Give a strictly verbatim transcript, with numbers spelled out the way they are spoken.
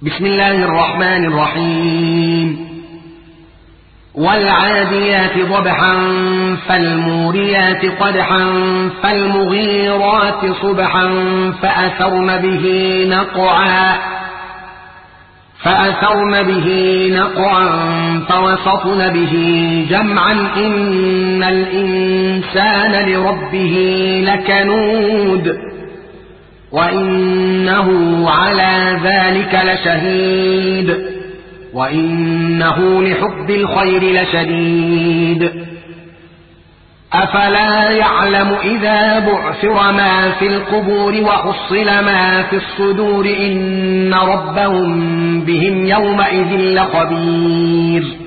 بسم الله الرحمن الرحيم والعاديات ضبحا فالموريات قدحا فالمغيرات صبحا فأثرن به نقعا فأثرن به نقعا فوسطن به جمعا إن الإنسان لربه لكنود وإنه على ذلك لشهيد وإنه لحب الخير لشديد أفلا يعلم إذا بعثر ما في القبور وحصل ما في الصدور إن ربهم بهم يومئذ لخبير